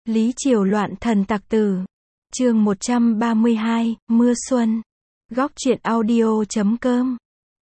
Lý Triều loạn thần tặc tử. Chương 132, Mưa Xuân. Góc truyện audio.com.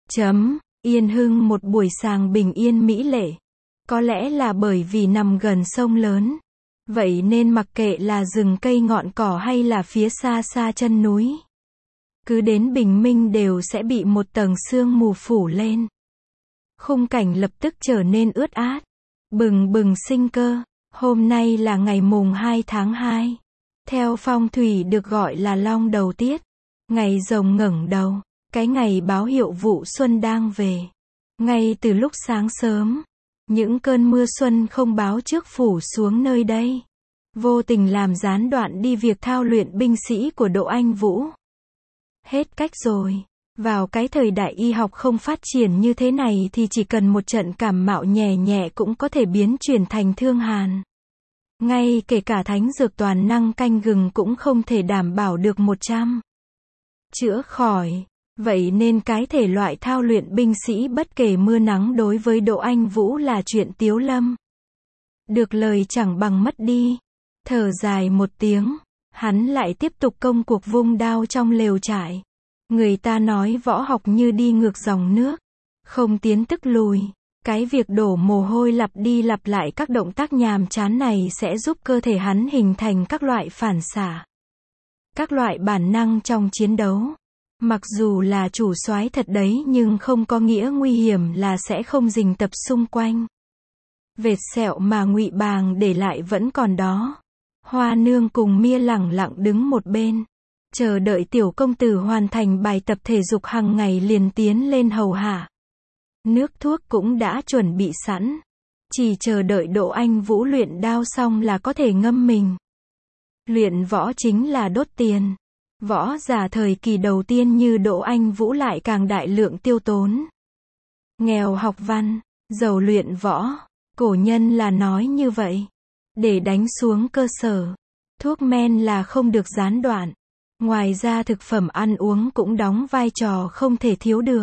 Yên Hưng một buổi sáng bình yên mỹ lệ. Có lẽ là bởi vì nằm gần sông lớn. Vậy nên mặc kệ là rừng cây ngọn cỏ hay là phía xa xa chân núi, cứ đến bình minh đều sẽ bị một tầng sương mù phủ lên. Khung cảnh lập tức trở nên ướt át, bừng bừng sinh cơ. Hôm nay là ngày mùng 2 tháng 2. Theo phong thủy được gọi là long đầu tiết. Ngày rồng ngẩng đầu. Cái ngày báo hiệu vụ xuân đang về. Ngay từ lúc sáng sớm, những cơn mưa xuân không báo trước phủ xuống nơi đây, vô tình làm gián đoạn đi việc thao luyện binh sĩ của Đỗ Anh Vũ. Hết cách rồi. Vào cái thời đại y học không phát triển như thế này thì chỉ cần một trận cảm mạo nhẹ nhẹ cũng có thể biến chuyển thành thương hàn. Ngay kể cả thánh dược toàn năng canh gừng cũng không thể đảm bảo được 100 chữa khỏi. Vậy nên cái thể loại thao luyện binh sĩ bất kể mưa nắng đối với Đỗ Anh Vũ là chuyện tiếu lâm. Được lời chẳng bằng mất đi. Thở dài một tiếng, hắn lại tiếp tục công cuộc vung đao trong lều trại. Người ta nói võ học như đi ngược dòng nước, không tiến tức lùi. Cái việc đổ mồ hôi lặp đi lặp lại các động tác nhàm chán này sẽ giúp cơ thể hắn hình thành các loại phản xạ, các loại bản năng trong chiến đấu. Mặc dù là chủ soái thật đấy nhưng không có nghĩa nguy hiểm là sẽ không rình tập xung quanh. Vệt sẹo mà Ngụy Bàng để lại vẫn còn đó. Hoa Nương cùng Mia lẳng lặng đứng một bên, chờ đợi tiểu công tử hoàn thành bài tập thể dục hàng ngày liền tiến lên hầu hạ. Nước thuốc cũng đã chuẩn bị sẵn, chỉ chờ đợi Đỗ Anh Vũ luyện đao xong là có thể ngâm mình. Luyện võ chính là đốt tiền. Võ giả thời kỳ đầu tiên như Đỗ Anh Vũ lại càng đại lượng tiêu tốn. Nghèo học văn, giàu luyện võ, cổ nhân là nói như vậy. Để đánh xuống cơ sở, thuốc men là không được gián đoạn. Ngoài ra thực phẩm ăn uống cũng đóng vai trò không thể thiếu được.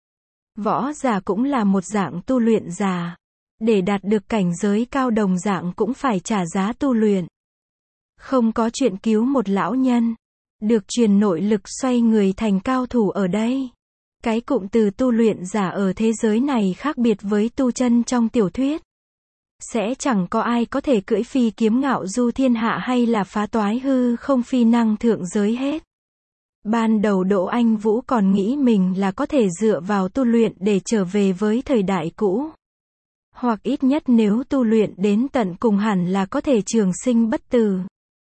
Võ giả cũng là một dạng tu luyện giả. Để đạt được cảnh giới cao đồng dạng cũng phải trả giá tu luyện. Không có chuyện cứu một lão nhân được truyền nội lực xoay người thành cao thủ ở đây. Cái cụm từ tu luyện giả ở thế giới này khác biệt với tu chân trong tiểu thuyết. Sẽ chẳng có ai có thể cưỡi phi kiếm ngạo du thiên hạ hay là phá toái hư không phi năng thượng giới hết. Ban đầu Đỗ Anh Vũ còn nghĩ mình là có thể dựa vào tu luyện để trở về với thời đại cũ. Hoặc ít nhất nếu tu luyện đến tận cùng hẳn là có thể trường sinh bất tử.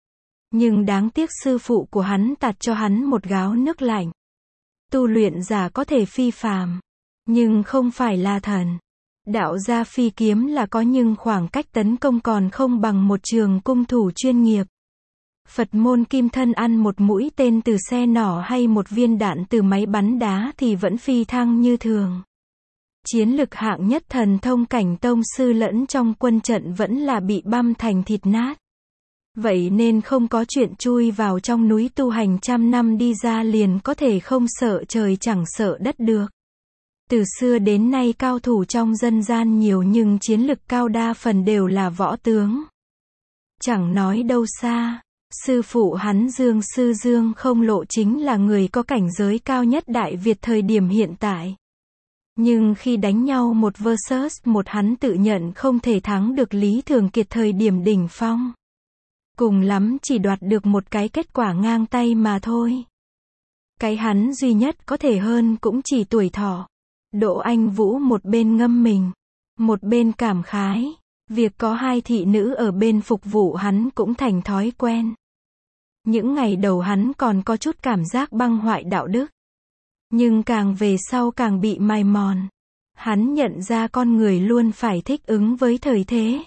Nhưng đáng tiếc sư phụ của hắn tạt cho hắn một gáo nước lạnh. Tu luyện giả có thể phi phàm, nhưng không phải là thần. Đạo gia phi kiếm là có nhưng khoảng cách tấn công còn không bằng một trường cung thủ chuyên nghiệp. Phật môn kim thân ăn một mũi tên từ xe nỏ hay một viên đạn từ máy bắn đá thì vẫn phi thăng như thường. Chiến lực hạng nhất thần thông cảnh tông sư lẫn trong quân trận vẫn là bị băm thành thịt nát. Vậy nên không có chuyện chui vào trong núi tu hành trăm năm đi ra liền có thể không sợ trời chẳng sợ đất được. Từ xưa đến nay cao thủ trong dân gian nhiều nhưng chiến lực cao đa phần đều là võ tướng. Chẳng nói đâu xa, sư phụ hắn Dương Sư Dương Không Lộ chính là người có cảnh giới cao nhất Đại Việt thời điểm hiện tại. Nhưng khi đánh nhau một versus một hắn tự nhận không thể thắng được Lý Thường Kiệt thời điểm đỉnh phong. Cùng lắm chỉ đoạt được một cái kết quả ngang tay mà thôi. Cái hắn duy nhất có thể hơn cũng chỉ tuổi thọ. Đỗ Anh Vũ một bên ngâm mình, một bên cảm khái. Việc có hai thị nữ ở bên phục vụ hắn cũng thành thói quen. Những ngày đầu hắn còn có chút cảm giác băng hoại đạo đức. Nhưng càng về sau càng bị mài mòn. Hắn nhận ra con người luôn phải thích ứng với thời thế.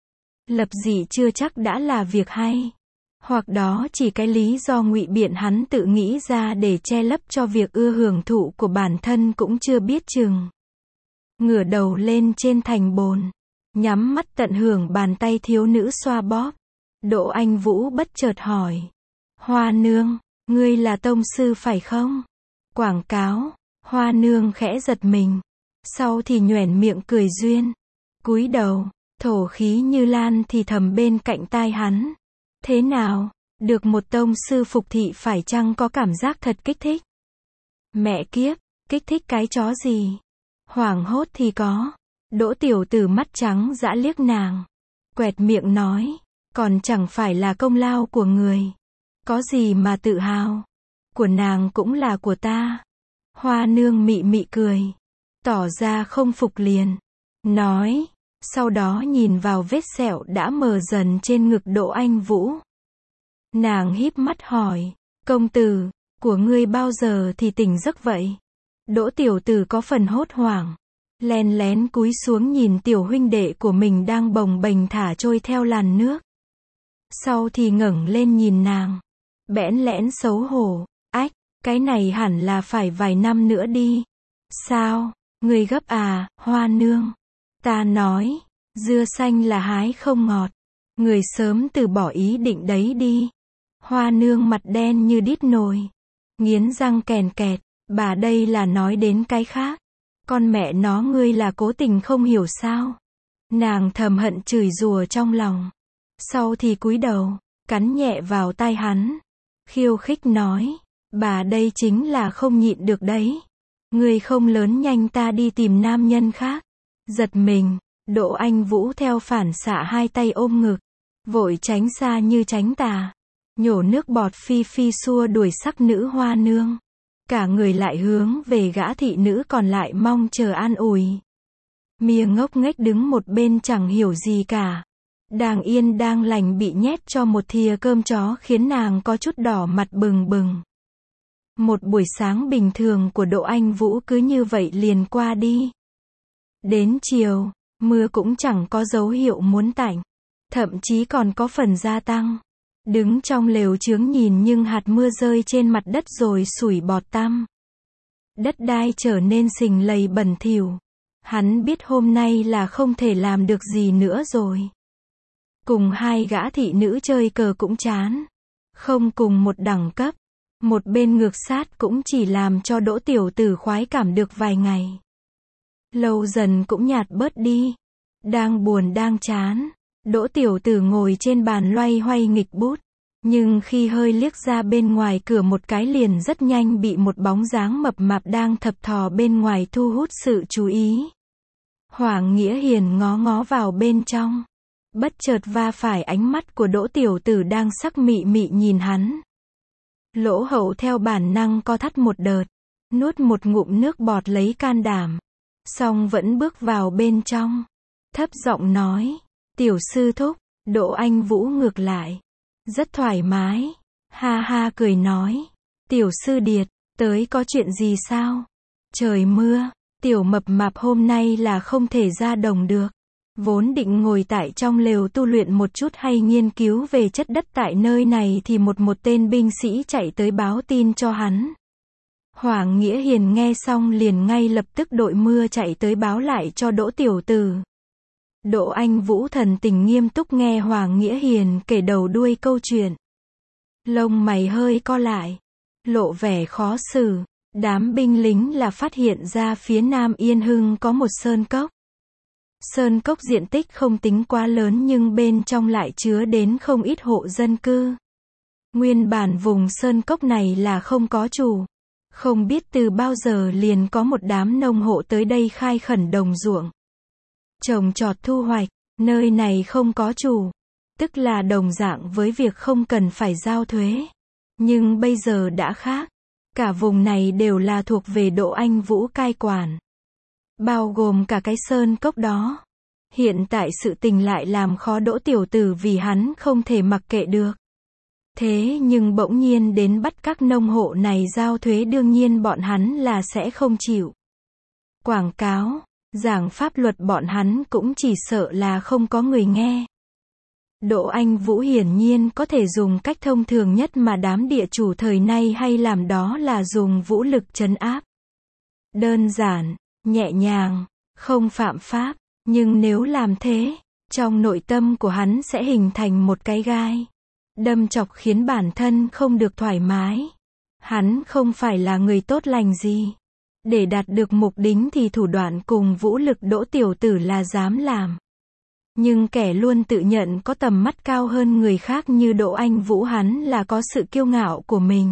Lập dị chưa chắc đã là việc hay. Hoặc đó chỉ cái lý do ngụy biện hắn tự nghĩ ra để che lấp cho việc ưa hưởng thụ của bản thân cũng chưa biết chừng. Ngửa đầu lên trên thành bồn, nhắm mắt tận hưởng bàn tay thiếu nữ xoa bóp. Đỗ Anh Vũ bất chợt hỏi. Hoa Nương, ngươi là tông sư phải không? Quảng cáo. Hoa Nương khẽ giật mình. Sau thì nhoẻn miệng cười duyên. Cúi đầu, thổ khí như lan thì thầm bên cạnh tai hắn. Thế nào? Được một tông sư phục thị phải chăng có cảm giác thật kích thích? Mẹ kiếp, kích thích cái chó gì? Hoảng hốt thì có. Đỗ tiểu tử mắt trắng dã liếc nàng. Quẹt miệng nói, còn chẳng phải là công lao của người. Có gì mà tự hào? Của nàng cũng là của ta. Hoa nương mị mị cười. Tỏ ra không phục liền. Nói, sau đó nhìn vào vết sẹo đã mờ dần trên ngực Đỗ Anh Vũ. Nàng híp mắt hỏi, công tử, của ngươi bao giờ thì tỉnh giấc vậy? Đỗ tiểu tử có phần hốt hoảng. Len lén cúi xuống nhìn tiểu huynh đệ của mình đang bồng bềnh thả trôi theo làn nước. Sau thì ngẩng lên nhìn nàng. Bẽn lẽn xấu hổ. Ách, cái này hẳn là phải vài năm nữa đi. Sao, ngươi gấp à, hoa nương? Ta nói, dưa xanh là hái không ngọt. Người sớm từ bỏ ý định đấy đi. Hoa nương mặt đen như đít nồi. Nghiến răng kèn kẹt, bà đây là nói đến cái khác. Con mẹ nó ngươi là cố tình không hiểu sao. Nàng thầm hận chửi rủa trong lòng. Sau thì cúi đầu, cắn nhẹ vào tai hắn. Khiêu khích nói, bà đây chính là không nhịn được đấy. Ngươi không lớn nhanh ta đi tìm nam nhân khác. Giật mình, Đỗ Anh Vũ theo phản xạ hai tay ôm ngực. Vội tránh xa như tránh tà. Nhổ nước bọt phi phi xua đuổi sắc nữ hoa nương. Cả người lại hướng về gã thị nữ còn lại mong chờ an ủi. Mia ngốc nghếch đứng một bên chẳng hiểu gì cả. Đang yên đang lành bị nhét cho một thìa cơm chó khiến nàng có chút đỏ mặt bừng bừng. Một buổi sáng bình thường của Đỗ Anh Vũ cứ như vậy liền qua đi. Đến chiều, mưa cũng chẳng có dấu hiệu muốn tạnh. Thậm chí còn có phần gia tăng. Đứng trong lều chướng nhìn nhưng hạt mưa rơi trên mặt đất rồi sủi bọt tăm. Đất đai trở nên sình lầy bẩn thỉu. Hắn biết hôm nay là không thể làm được gì nữa rồi. Cùng hai gã thị nữ chơi cờ cũng chán. Không cùng một đẳng cấp. Một bên ngược sát cũng chỉ làm cho Đỗ tiểu tử khoái cảm được vài ngày. Lâu dần cũng nhạt bớt đi. Đang buồn đang chán. Đỗ tiểu tử ngồi trên bàn loay hoay nghịch bút. Nhưng khi hơi liếc ra bên ngoài cửa một cái liền rất nhanh bị một bóng dáng mập mạp đang thập thò bên ngoài thu hút sự chú ý. Hoàng Nghĩa Hiền ngó ngó vào bên trong. Bất chợt va phải ánh mắt của Đỗ tiểu tử đang sắc mị mị nhìn hắn. Lỗ Hậu theo bản năng co thắt một đợt. Nuốt một ngụm nước bọt lấy can đảm. Xong vẫn bước vào bên trong. Thấp giọng nói. Tiểu sư thúc. Đỗ Anh Vũ ngược lại. Rất thoải mái. Ha ha cười nói. Tiểu sư điệt. Tới có chuyện gì sao? Trời mưa. Tiểu mập mạp hôm nay là không thể ra đồng được. Vốn định ngồi tại trong lều tu luyện một chút hay nghiên cứu về chất đất tại nơi này thì một tên binh sĩ chạy tới báo tin cho hắn. Hoàng Nghĩa Hiền nghe xong liền ngay lập tức đội mưa chạy tới báo lại cho Đỗ tiểu tử. Đỗ Anh Vũ thần tình nghiêm túc nghe Hoàng Nghĩa Hiền kể đầu đuôi câu chuyện. Lông mày hơi co lại. Lộ vẻ khó xử. Đám binh lính là phát hiện ra phía Nam Yên Hưng có một sơn cốc. Sơn cốc diện tích không tính quá lớn nhưng bên trong lại chứa đến không ít hộ dân cư. Nguyên bản vùng sơn cốc này là không có chủ. Không biết từ bao giờ liền có một đám nông hộ tới đây khai khẩn đồng ruộng. Trồng trọt thu hoạch, nơi này không có chủ. Tức là đồng dạng với việc không cần phải giao thuế. Nhưng bây giờ đã khác. Cả vùng này đều là thuộc về Đỗ Anh Vũ cai quản. Bao gồm cả cái sơn cốc đó. Hiện tại sự tình lại làm khó Đỗ tiểu tử vì hắn không thể mặc kệ được. Thế nhưng bỗng nhiên đến bắt các nông hộ này giao thuế đương nhiên bọn hắn là sẽ không chịu. Quảng cáo, giảng pháp luật bọn hắn cũng chỉ sợ là không có người nghe. Đỗ Anh Vũ hiển nhiên có thể dùng cách thông thường nhất mà đám địa chủ thời nay hay làm, đó là dùng vũ lực trấn áp. Đơn giản, nhẹ nhàng, không phạm pháp, nhưng nếu làm thế, trong nội tâm của hắn sẽ hình thành một cái gai đâm chọc khiến bản thân không được thoải mái. Hắn không phải là người tốt lành gì. Để đạt được mục đích thì thủ đoạn cùng vũ lực Đỗ tiểu tử là dám làm. Nhưng kẻ luôn tự nhận có tầm mắt cao hơn người khác như Đỗ Anh Vũ hắn là có sự kiêu ngạo của mình.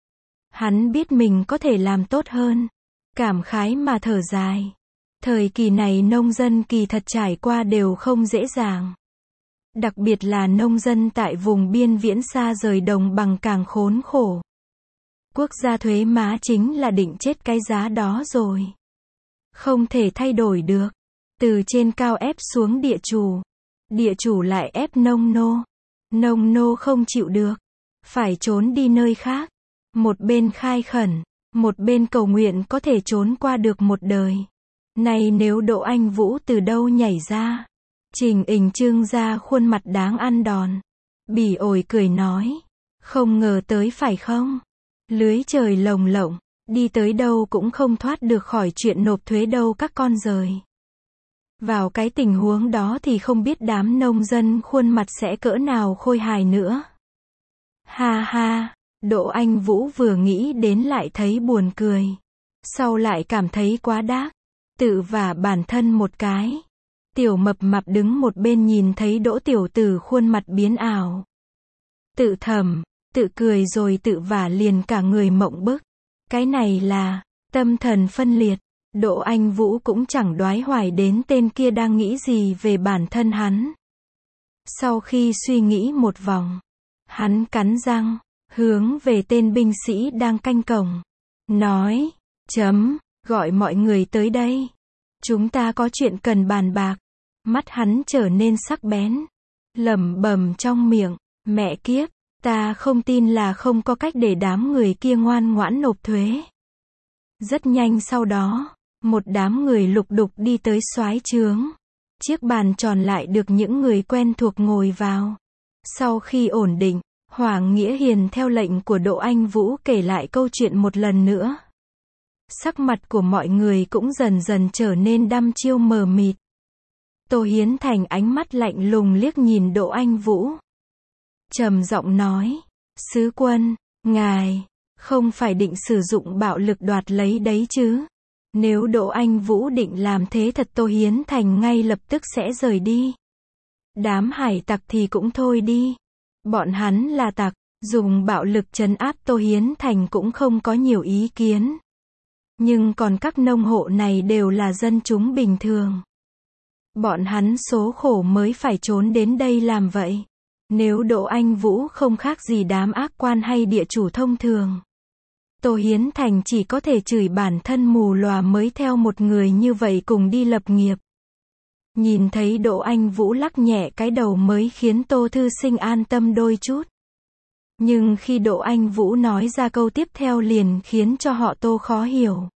Hắn biết mình có thể làm tốt hơn. Cảm khái mà thở dài. Thời kỳ này nông dân kỳ thật trải qua đều không dễ dàng. Đặc biệt là nông dân tại vùng biên viễn xa rời đồng bằng càng khốn khổ. Quốc gia thuế má chính là định chết cái giá đó rồi. Không thể thay đổi được. Từ trên cao ép xuống địa chủ. Địa chủ lại ép nông nô. Nông nô không chịu được. Phải trốn đi nơi khác. Một bên khai khẩn. Một bên cầu nguyện có thể trốn qua được một đời. Này nếu Đỗ Anh Vũ từ đâu nhảy ra. Trình Ình trương ra khuôn mặt đáng ăn đòn. Bỉ ổi cười nói. Không ngờ tới phải không? Lưới trời lồng lộng. Đi tới đâu cũng không thoát được khỏi chuyện nộp thuế đâu các con rời. Vào cái tình huống đó thì không biết đám nông dân khuôn mặt sẽ cỡ nào khôi hài nữa. Ha ha, Đỗ Anh Vũ vừa nghĩ đến lại thấy buồn cười. Sau lại cảm thấy quá đác. Tự vả bản thân một cái. Tiểu mập mạp đứng một bên nhìn thấy Đỗ tiểu tử khuôn mặt biến ảo. Tự thầm, tự cười rồi tự vả liền cả người mộng bức. Cái này là tâm thần phân liệt. Đỗ Anh Vũ cũng chẳng đoái hoài đến tên kia đang nghĩ gì về bản thân hắn. Sau khi suy nghĩ một vòng, hắn cắn răng, hướng về tên binh sĩ đang canh cổng. Nói, gọi mọi người tới đây. Chúng ta có chuyện cần bàn bạc. Mắt hắn trở nên sắc bén. Lẩm bẩm trong miệng, mẹ kiếp, ta không tin là không có cách để đám người kia ngoan ngoãn nộp thuế. Rất nhanh sau đó, một đám người lục đục đi tới soái trướng. Chiếc bàn tròn lại được những người quen thuộc ngồi vào. Sau khi ổn định, Hoàng Nghĩa Hiền theo lệnh của Đỗ Anh Vũ kể lại câu chuyện một lần nữa. Sắc mặt của mọi người cũng dần dần trở nên đăm chiêu mờ mịt. Tô Hiến Thành ánh mắt lạnh lùng liếc nhìn Đỗ Anh Vũ. Trầm giọng nói, sứ quân, ngài, không phải định sử dụng bạo lực đoạt lấy đấy chứ? Nếu Đỗ Anh Vũ định làm thế thật Tô Hiến Thành ngay lập tức sẽ rời đi. Đám hải tặc thì cũng thôi đi. Bọn hắn là tặc, dùng bạo lực trấn áp Tô Hiến Thành cũng không có nhiều ý kiến. Nhưng còn các nông hộ này đều là dân chúng bình thường. Bọn hắn số khổ mới phải trốn đến đây làm vậy. Nếu Đỗ Anh Vũ không khác gì đám ác quan hay địa chủ thông thường. Tô Hiến Thành chỉ có thể chửi bản thân mù lòa mới theo một người như vậy cùng đi lập nghiệp. Nhìn thấy Đỗ Anh Vũ lắc nhẹ cái đầu mới khiến Tô Thư Sinh an tâm đôi chút. Nhưng khi Đỗ Anh Vũ nói ra câu tiếp theo liền khiến cho họ Tô khó hiểu.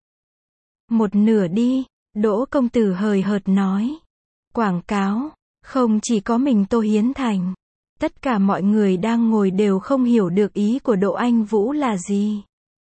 Một nửa đi, Đỗ công tử hời hợt nói. Quảng cáo, không chỉ có mình Tô Hiến Thành. Tất cả mọi người đang ngồi đều không hiểu được ý của Đỗ Anh Vũ là gì.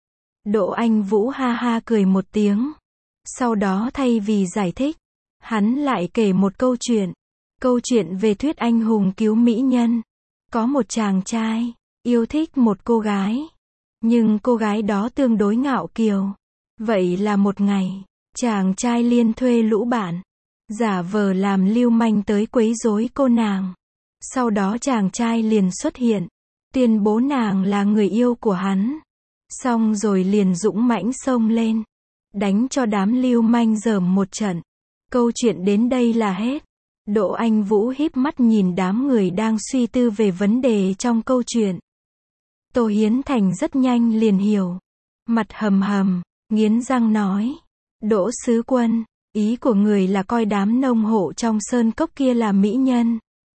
Đỗ Anh Vũ ha ha cười một tiếng. Sau đó thay vì giải thích, hắn lại kể một câu chuyện. Câu chuyện về thuyết anh hùng cứu mỹ nhân. Có một chàng trai, yêu thích một cô gái. Nhưng cô gái đó tương đối ngạo kiều. Vậy là một ngày, chàng trai liên thuê lũ bạn. Giả vờ làm lưu manh tới quấy rối cô nàng. Sau đó chàng trai liền xuất hiện. Tuyên bố nàng là người yêu của hắn. Xong rồi liền dũng mãnh xông lên. Đánh cho đám lưu manh dởm một trận. Câu chuyện đến đây là hết. Đỗ Anh Vũ híp mắt nhìn đám người đang suy tư về vấn đề trong câu chuyện. Tô Hiến Thành rất nhanh liền hiểu. Mặt hầm hầm, nghiến răng nói. Đỗ sứ quân, ý của người là coi đám nông hộ trong sơn cốc kia là mỹ nhân.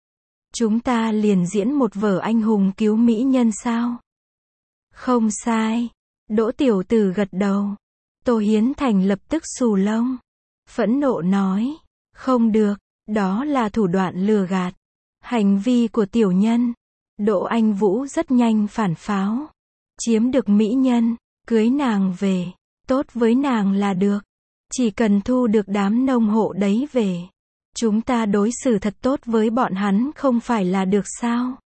Chúng ta liền diễn một vở anh hùng cứu mỹ nhân sao? Không sai. Đỗ tiểu tử gật đầu. Tô Hiến Thành lập tức xù lông. Phẫn nộ nói. Không được, đó là thủ đoạn lừa gạt. Hành vi của tiểu nhân. Đỗ Anh Vũ rất nhanh phản pháo. Chiếm được mỹ nhân, cưới nàng về. Tốt với nàng là được. Chỉ cần thu được đám nông hộ đấy về. Chúng ta đối xử thật tốt với bọn hắn không phải là được sao?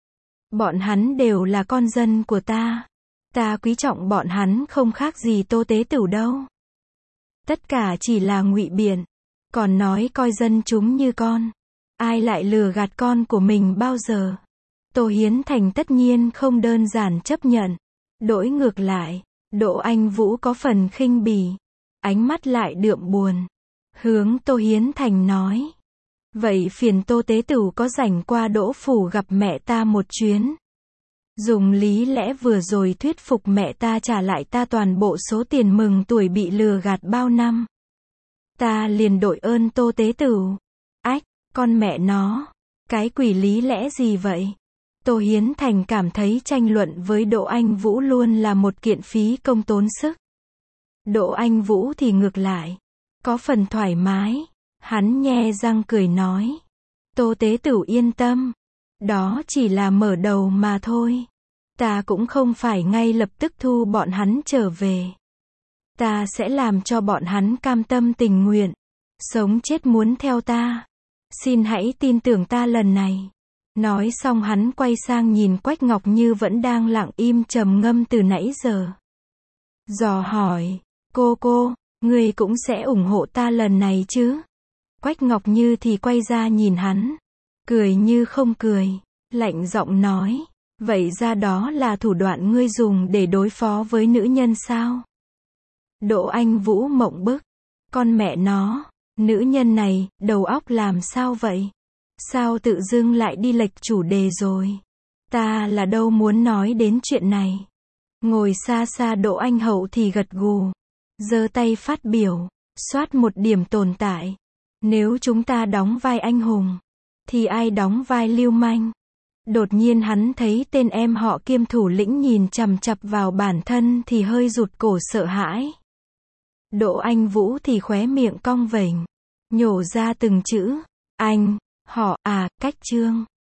Bọn hắn đều là con dân của ta. Ta quý trọng bọn hắn không khác gì Tô Tế Tửu đâu. Tất cả chỉ là ngụy biện. Còn nói coi dân chúng như con. Ai lại lừa gạt con của mình bao giờ? Tô Hiến Thành tất nhiên không đơn giản chấp nhận. Đổi ngược lại, Đỗ Anh Vũ có phần khinh bỉ. Ánh mắt lại đượm buồn. Hướng Tô Hiến Thành nói. Vậy phiền Tô Tế Tửu có rảnh qua Đỗ Phủ gặp mẹ ta một chuyến. Dùng lý lẽ vừa rồi thuyết phục mẹ ta trả lại ta toàn bộ số tiền mừng tuổi bị lừa gạt bao năm. Ta liền đội ơn Tô Tế Tửu. Ách, con mẹ nó. Cái quỷ lý lẽ gì vậy? Tô Hiến Thành cảm thấy tranh luận với Đỗ Anh Vũ luôn là một kiện phí công tốn sức. Đỗ Anh Vũ thì ngược lại. Có phần thoải mái. Hắn nhe răng cười nói. Tô Tế Tửu yên tâm. Đó chỉ là mở đầu mà thôi. Ta cũng không phải ngay lập tức thu bọn hắn trở về. Ta sẽ làm cho bọn hắn cam tâm tình nguyện. Sống chết muốn theo ta. Xin hãy tin tưởng ta lần này. Nói xong hắn quay sang nhìn Quách Ngọc Như vẫn đang lặng im trầm ngâm từ nãy giờ. Dò hỏi. Cô, người cũng sẽ ủng hộ ta lần này chứ? Quách Ngọc Như thì quay ra nhìn hắn. Cười như không cười. Lạnh giọng nói. Vậy ra đó là thủ đoạn ngươi dùng để đối phó với nữ nhân sao? Đỗ Anh Vũ mộng bức. Con mẹ nó. Nữ nhân này, đầu óc làm sao vậy? Sao tự dưng lại đi lệch chủ đề rồi? Ta là đâu muốn nói đến chuyện này. Ngồi xa xa Đỗ Anh Hậu thì gật gù. Giơ tay phát biểu. Soát một điểm tồn tại. Nếu chúng ta đóng vai anh hùng, thì ai đóng vai lưu manh? Đột nhiên hắn thấy tên em họ Kiêm thủ lĩnh nhìn chằm chằm vào bản thân thì hơi rụt cổ sợ hãi. Đỗ Anh Vũ thì khóe miệng cong vểnh, nhổ ra từng chữ. Anh, họ, cách Trương.